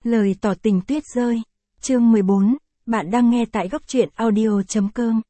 Lời tỏ tình tuyết rơi. Chương 14, bạn đang nghe tại góc truyện audio.com.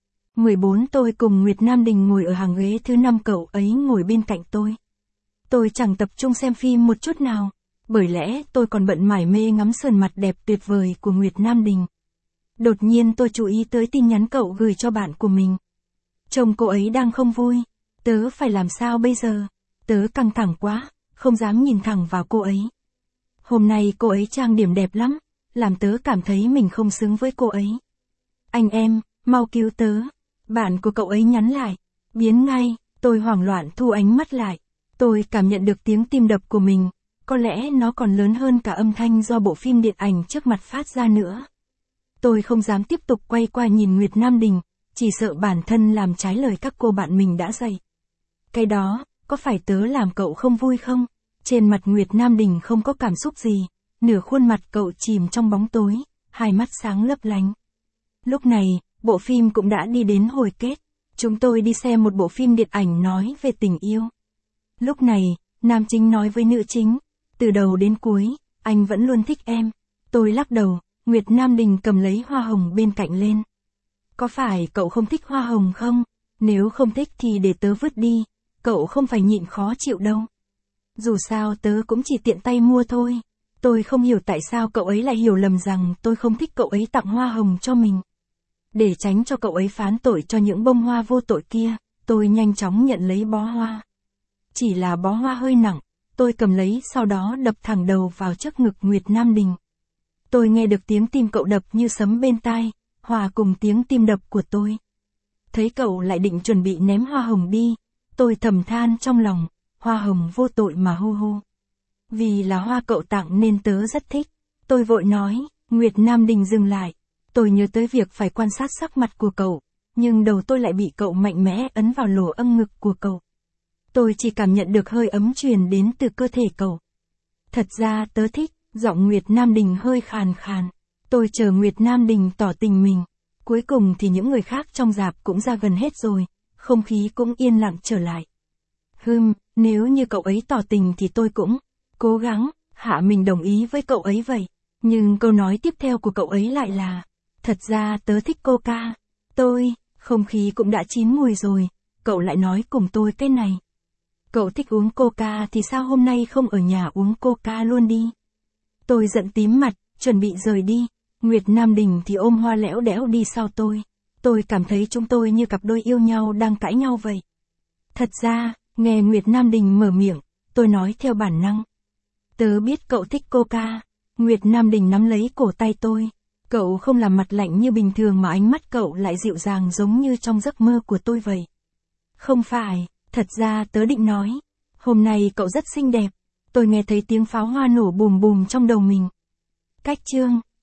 14 Tôi cùng Nguyệt Nam Đình ngồi ở hàng ghế thứ 5, cậu ấy ngồi bên cạnh tôi. Tôi chẳng tập trung xem phim một chút nào, bởi lẽ tôi còn bận mải mê ngắm sườn mặt đẹp tuyệt vời của Nguyệt Nam Đình. Đột nhiên tôi chú ý tới tin nhắn cậu gửi cho bạn của mình. Trông cô ấy đang không vui, tớ phải làm sao bây giờ? Tớ căng thẳng quá, không dám nhìn thẳng vào cô ấy. Hôm nay cô ấy trang điểm đẹp lắm, làm tớ cảm thấy mình không xứng với cô ấy. Anh em, mau cứu tớ. Bạn của cậu ấy nhắn lại. Biến ngay, tôi hoảng loạn thu ánh mắt lại. Tôi cảm nhận được tiếng tim đập của mình, có lẽ nó còn lớn hơn cả âm thanh do bộ phim điện ảnh trước mặt phát ra nữa. Tôi không dám tiếp tục quay qua nhìn Nguyệt Nam Đình, chỉ sợ bản thân làm trái lời các cô bạn mình đã dạy. Cái đó, có phải tớ làm cậu không vui không? Trên mặt Nguyệt Nam Đình không có cảm xúc gì, nửa khuôn mặt cậu chìm trong bóng tối, hai mắt sáng lấp lánh. Lúc này, bộ phim cũng đã đi đến hồi kết. Chúng tôi đi xem một bộ phim điện ảnh nói về tình yêu. Lúc này, nam chính nói với nữ chính, từ đầu đến cuối, anh vẫn luôn thích em. Tôi lắc đầu, Nguyệt Nam Đình cầm lấy hoa hồng bên cạnh lên. Có phải cậu không thích hoa hồng không? Nếu không thích thì để tớ vứt đi, cậu không phải nhịn khó chịu đâu. Dù sao tớ cũng chỉ tiện tay mua thôi. Tôi không hiểu tại sao cậu ấy lại hiểu lầm rằng tôi không thích cậu ấy tặng hoa hồng cho mình. Để tránh cho cậu ấy phán tội cho những bông hoa vô tội kia, tôi nhanh chóng nhận lấy bó hoa. Chỉ là bó hoa hơi nặng, tôi cầm lấy sau đó đập thẳng đầu vào trước ngực Nguyệt Nam Đình. Tôi nghe được tiếng tim cậu đập như sấm bên tai, hòa cùng tiếng tim đập của tôi. Thấy cậu lại định chuẩn bị ném hoa hồng đi, tôi thầm than trong lòng, hoa hồng vô tội mà hô hô. Vì là hoa cậu tặng nên tớ rất thích. Tôi vội nói, Nguyệt Nam Đình dừng lại. Tôi nhớ tới việc phải quan sát sắc mặt của cậu, nhưng đầu tôi lại bị cậu mạnh mẽ ấn vào lỗ âm ngực của cậu. Tôi chỉ cảm nhận được hơi ấm truyền đến từ cơ thể cậu. Thật ra tớ thích, giọng Nguyệt Nam Đình hơi khàn khàn. Tôi chờ Nguyệt Nam Đình tỏ tình mình. Cuối cùng thì những người khác trong rạp cũng ra gần hết rồi, không khí cũng yên lặng trở lại. Nếu như cậu ấy tỏ tình thì tôi cũng cố gắng hạ mình đồng ý với cậu ấy vậy. Nhưng câu nói tiếp theo của cậu ấy lại là, thật ra tớ thích Coca. Không khí cũng đã chín mùi rồi, cậu lại nói cùng tôi cái này. Cậu thích uống Coca thì sao hôm nay không ở nhà uống Coca luôn đi? Tôi giận tím mặt, chuẩn bị rời đi. Nguyệt Nam Đình thì ôm hoa lẽo đẽo đi sau tôi. Tôi cảm thấy chúng tôi như cặp đôi yêu nhau đang cãi nhau vậy. Thật ra, nghe Nguyệt Nam Đình mở miệng, tôi nói theo bản năng. Tớ biết cậu thích Coca. Nguyệt Nam Đình nắm lấy cổ tay tôi. Cậu không làm mặt lạnh như bình thường mà ánh mắt cậu lại dịu dàng giống như trong giấc mơ của tôi vậy. Không phải, thật ra tớ định nói, hôm nay cậu rất xinh đẹp. Tôi nghe thấy tiếng pháo hoa nổ bùm bùm trong đầu mình. Cách chương